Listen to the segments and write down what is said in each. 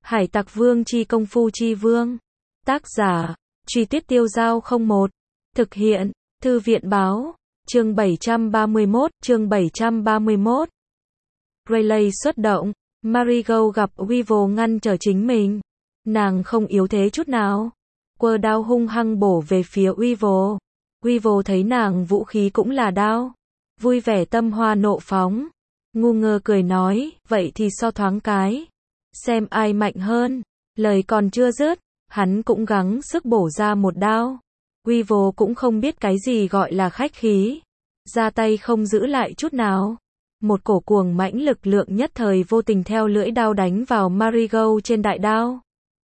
Hải Tặc Vương chi công phu chi vương. Tác giả, Truy Tuyết Tiêu Dao 01. Thực hiện, Thư viện báo. Chương 731. Rayleigh xuất động. Marigold gặp Weevil ngăn trở chính mình. Nàng không yếu thế chút nào. Quơ đao hung hăng bổ về phía Weevil. Weevil thấy nàng vũ khí cũng là đao. Vui vẻ tâm hoa nộ phóng. Ngu ngơ cười nói, vậy thì so thoáng cái. Xem ai mạnh hơn. Lời còn chưa dứt, hắn cũng gắng sức bổ ra một đao. Weevil cũng không biết cái gì gọi là khách khí. Ra tay không giữ lại chút nào. Một cổ cuồng mãnh lực lượng nhất thời vô tình theo lưỡi đao đánh vào Marigold trên đại đao.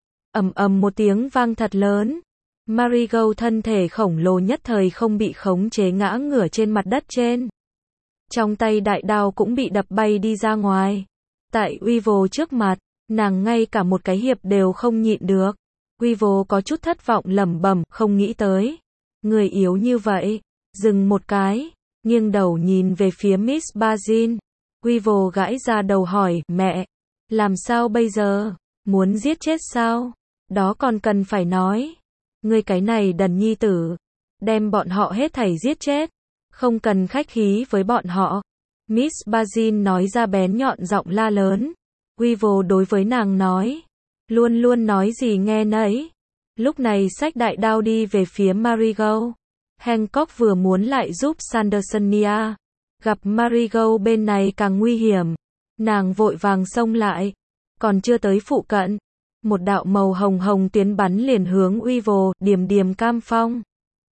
Ầm ầm một tiếng vang thật lớn. Marigold thân thể khổng lồ nhất thời không bị khống chế ngã ngửa trên mặt đất trên. Trong tay đại đao cũng bị đập bay đi ra ngoài. Tại Weevil trước mặt, nàng ngay cả một cái hiệp đều không nhịn được. Weevil có chút thất vọng lẩm bẩm, không nghĩ tới. Người yếu như vậy. Dừng một cái, nghiêng đầu nhìn về phía Miss Bazin. Weevil gãi ra đầu hỏi, mẹ, làm sao bây giờ? Muốn giết chết sao? Đó còn cần phải nói. Ngươi cái này đần nhi tử. Đem bọn họ hết thảy giết chết. Không cần khách khí với bọn họ. Miss Bazin nói ra bén nhọn giọng la lớn. Weevil đối với nàng nói. Luôn luôn nói gì nghe nấy. Lúc này xách đại đao đi về phía Marigold. Hancock vừa muốn lại giúp Sandersonia. Gặp Marigold bên này càng nguy hiểm. Nàng vội vàng xông lại. Còn chưa tới phụ cận. Một đạo màu hồng hồng tiến bắn liền hướng Weevil, điềm điềm cam phong.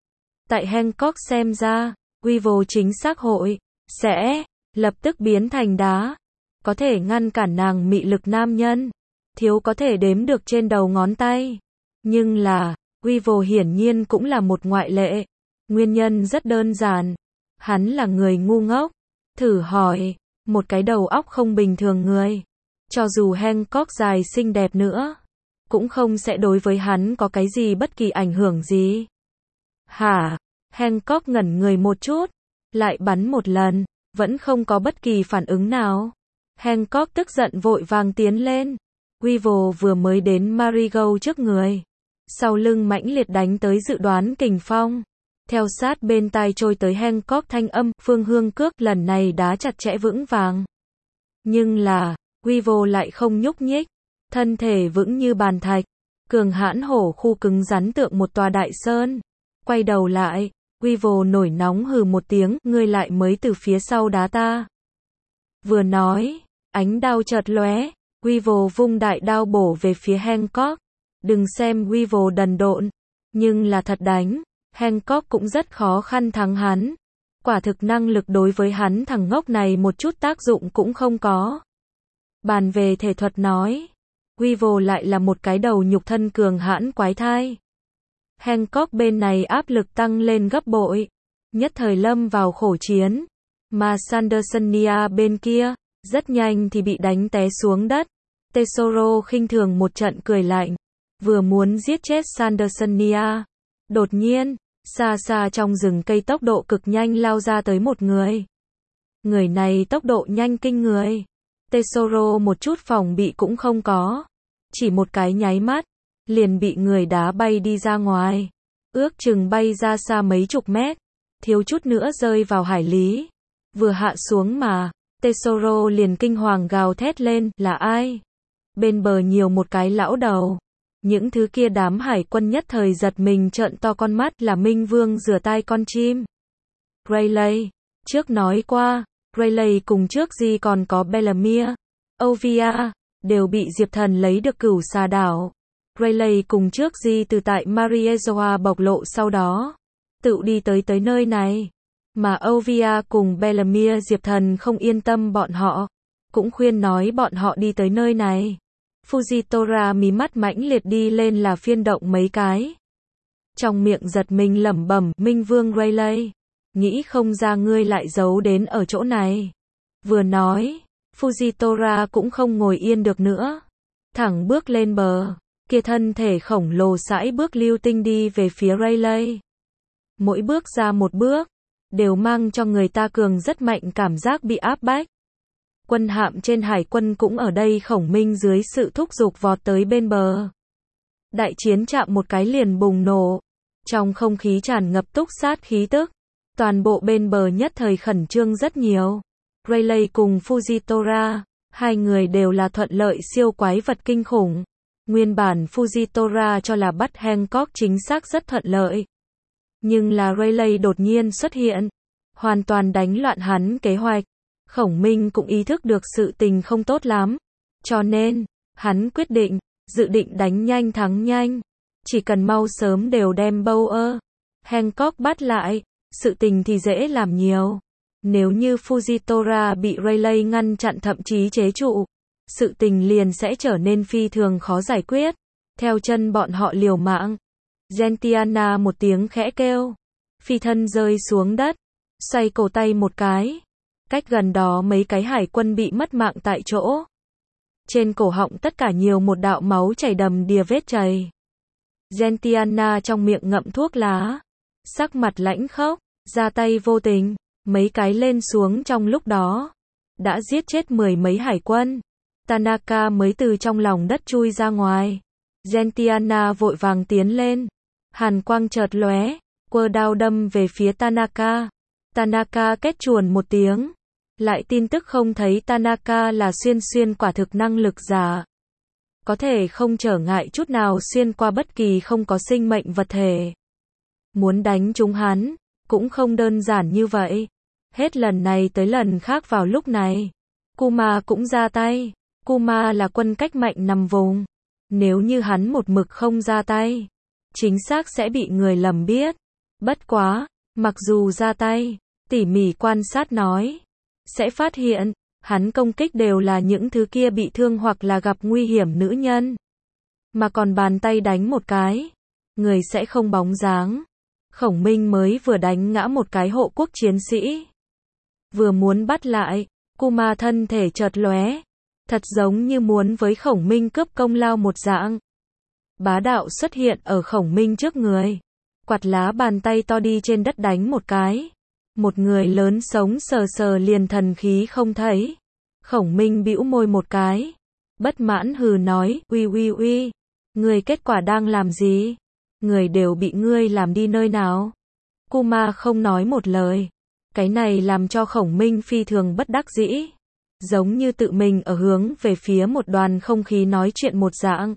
Tại Hancock xem ra, Weevil chính xác hội, sẽ, lập tức biến thành đá. Có thể ngăn cản nàng mị lực nam nhân. Thiếu có thể đếm được trên đầu ngón tay. Nhưng là, Weevil hiển nhiên cũng là một ngoại lệ. Nguyên nhân rất đơn giản. Hắn là người ngu ngốc. Thử hỏi, một cái đầu óc không bình thường người. Cho dù Hancock dài xinh đẹp nữa, cũng không sẽ đối với hắn có cái gì bất kỳ ảnh hưởng gì. Hả? Hancock ngẩn người một chút, lại bắn một lần, vẫn không có bất kỳ phản ứng nào. Hancock tức giận vội vàng tiến lên. Weevil vừa mới đến Marigold trước người. Sau lưng mãnh liệt đánh tới dự đoán kình phong. Theo sát bên tai trôi tới Hancock thanh âm, phương hương cước lần này đá chặt chẽ vững vàng. Nhưng là, Weevil lại không nhúc nhích. Thân thể vững như bàn thạch. Cường hãn hổ khu cứng rắn tượng một tòa đại sơn. Quay đầu lại, Weevil nổi nóng hừ một tiếng, ngươi lại mới từ phía sau đá ta. Vừa nói, ánh đao chợt lóe, Weevil vung đại đao bổ về phía Hancock. Đừng xem Weevil đần độn, nhưng là thật đánh, Hancock cũng rất khó khăn thắng hắn. Quả thực năng lực đối với hắn thằng ngốc này một chút tác dụng cũng không có. Bàn về thể thuật nói, Weevil lại là một cái đầu nhục thân cường hãn quái thai. Hancock bên này áp lực tăng lên gấp bội, nhất thời lâm vào khổ chiến. Mà Sandersonia bên kia, rất nhanh thì bị đánh té xuống đất. Tesoro khinh thường một trận cười lạnh, vừa muốn giết chết Sandersonia. Đột nhiên, xa xa trong rừng cây tốc độ cực nhanh lao ra tới một người. Người này tốc độ nhanh kinh người. Tesoro một chút phòng bị cũng không có. Chỉ một cái nháy mắt, liền bị người đá bay đi ra ngoài. Ước chừng bay ra xa mấy chục mét. Thiếu chút nữa rơi vào hải lý. Vừa hạ xuống mà, Tesoro liền kinh hoàng gào thét lên, là ai? Bên bờ nhiều một cái lão đầu. Những thứ kia đám hải quân nhất thời giật mình trợn to con mắt, là Minh Vương rửa tai con chim. Rayleigh, trước nói qua, Rayleigh cùng trước gì còn có Bellamere, Ovia, đều bị Diệp Thần lấy được Cửu Xà Đảo. Rayleigh cùng trước gì từ tại Mariejoa bộc lộ sau đó, tự đi tới nơi này. Mà Ovia cùng Bellamere Diệp Thần không yên tâm bọn họ, cũng khuyên nói bọn họ đi tới nơi này. Fujitora mí mắt mãnh liệt đi lên là phiên động mấy cái. Trong miệng giật mình lẩm bẩm, Minh Vương Rayleigh, nghĩ không ra ngươi lại giấu đến ở chỗ này. Vừa nói, Fujitora cũng không ngồi yên được nữa. Thẳng bước lên bờ, kia thân thể khổng lồ sải bước lưu tinh đi về phía Rayleigh. Mỗi bước ra một bước, đều mang cho người ta cường rất mạnh cảm giác bị áp bách. Quân hạm trên hải quân cũng ở đây. Khổng Minh dưới sự thúc giục vọt tới bên bờ. Đại chiến chạm một cái liền bùng nổ. Trong không khí tràn ngập túc sát khí tức. Toàn bộ bên bờ nhất thời khẩn trương rất nhiều. Rayleigh cùng Fujitora, hai người đều là thuận lợi siêu quái vật kinh khủng. Nguyên bản Fujitora cho là bắt Hancock chính xác rất thuận lợi. Nhưng là Rayleigh đột nhiên xuất hiện. Hoàn toàn đánh loạn hắn kế hoạch. Khổng Minh cũng ý thức được sự tình không tốt lắm. Cho nên, hắn quyết định, dự định đánh nhanh thắng nhanh. Chỉ cần mau sớm đều đem Bauer, Hancock bắt lại, sự tình thì dễ làm nhiều. Nếu như Fujitora bị Rayleigh ngăn chặn thậm chí chế trụ, sự tình liền sẽ trở nên phi thường khó giải quyết. Theo chân bọn họ liều mạng. Gentiana một tiếng khẽ kêu. Phi thân rơi xuống đất. Xoay cổ tay một cái. Cách gần đó mấy cái hải quân bị mất mạng tại chỗ. Trên cổ họng tất cả nhiều một đạo máu chảy đầm đìa vết chảy. Gentiana trong miệng ngậm thuốc lá. Sắc mặt lãnh khốc, ra tay vô tình. Mấy cái lên xuống trong lúc đó. Đã giết chết 10 mấy hải quân. Tanaka mới từ trong lòng đất chui ra ngoài. Gentiana vội vàng tiến lên. Hàn quang chợt lóe, quơ đao đâm về phía Tanaka. Tanaka két chuồn một tiếng. Lại tin tức không thấy Tanaka là xuyên quả thực năng lực giả. Có thể không trở ngại chút nào xuyên qua bất kỳ không có sinh mệnh vật thể. Muốn đánh trúng hắn, cũng không đơn giản như vậy. Hết lần này tới lần khác vào lúc này. Kuma cũng ra tay. Kuma là quân cách mạnh nằm vùng. Nếu như hắn một mực không ra tay, chính xác sẽ bị người lầm biết. Bất quá, mặc dù ra tay, tỉ mỉ quan sát nói, sẽ phát hiện, hắn công kích đều là những thứ kia bị thương hoặc là gặp nguy hiểm nữ nhân. Mà còn bàn tay đánh một cái, người sẽ không bóng dáng. Khổng Minh mới vừa đánh ngã một cái hộ quốc chiến sĩ. Vừa muốn bắt lại, Kuma thân thể chợt lóe. Thật giống như muốn với Khổng Minh cướp công lao một dạng. Bá đạo xuất hiện ở Khổng Minh trước người. Quạt lá bàn tay to đi trên đất đánh một cái. Một người lớn sống sờ sờ liền thần khí không thấy. Khổng Minh bĩu môi một cái. Bất mãn hừ nói, uy, người kết quả đang làm gì? Người đều bị ngươi làm đi nơi nào? Kuma không nói một lời. Cái này làm cho Khổng Minh phi thường bất đắc dĩ. Giống như tự mình ở hướng về phía một đoàn không khí nói chuyện một dạng.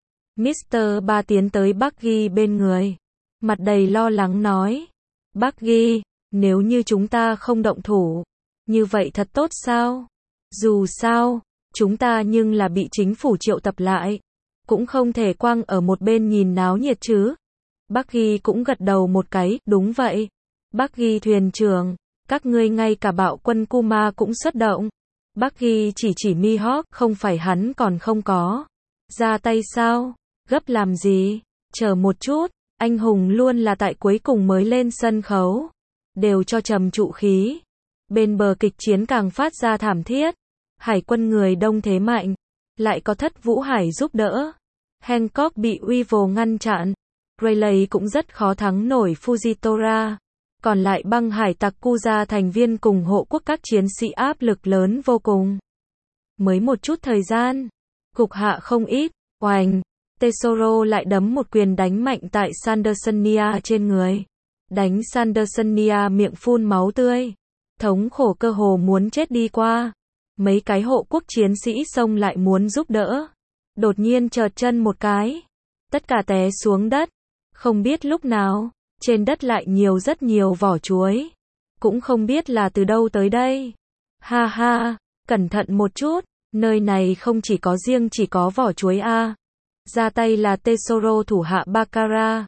Mr. Ba tiến tới Bucky bên người. Mặt đầy lo lắng nói. Bucky, nếu như chúng ta không động thủ, như vậy thật tốt sao? Dù sao, chúng ta nhưng là bị chính phủ triệu tập lại. Cũng không thể quăng ở một bên nhìn náo nhiệt chứ. Bucky cũng gật đầu một cái, đúng vậy. Bucky thuyền trưởng, các ngươi ngay cả bạo quân Kuma cũng xuất động. Bucky chỉ Mihawk, không phải hắn còn không có. Ra tay sao? Gấp làm gì? Chờ một chút, anh hùng luôn là tại cuối cùng mới lên sân khấu. Đều cho trầm trụ khí. Bên bờ kịch chiến càng phát ra thảm thiết. Hải quân người đông thế mạnh. Lại có Thất Vũ Hải giúp đỡ. Hancock bị Weevil ngăn chặn. Rayleigh cũng rất khó thắng nổi Fujitora. Còn lại băng hải tặc Kuja thành viên cùng hộ quốc các chiến sĩ áp lực lớn vô cùng. Mới một chút thời gian, cục hạ không ít, oành, Tesoro lại đấm một quyền đánh mạnh tại Sandersonia trên người. Đánh Sandersonia miệng phun máu tươi. Thống khổ cơ hồ muốn chết đi qua. Mấy cái hộ quốc chiến sĩ xông lại muốn giúp đỡ. Đột nhiên chợt chân một cái. Tất cả té xuống đất. Không biết lúc nào. Trên đất lại rất nhiều vỏ chuối. Cũng không biết là từ đâu tới đây. Ha ha, cẩn thận một chút, nơi này không chỉ có vỏ chuối a. Ra tay là Tesoro thủ hạ Baccarat.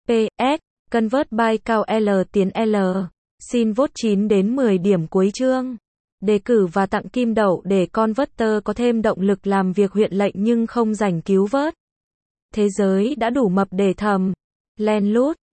PS, convert by cao L tiến L. Xin vote 9 đến 10 điểm cuối chương. Đề cử và tặng kim đậu để Converter có thêm động lực làm việc huyện lệnh nhưng không rảnh cứu vớt. Thế giới đã đủ mập để thầm. Len lút.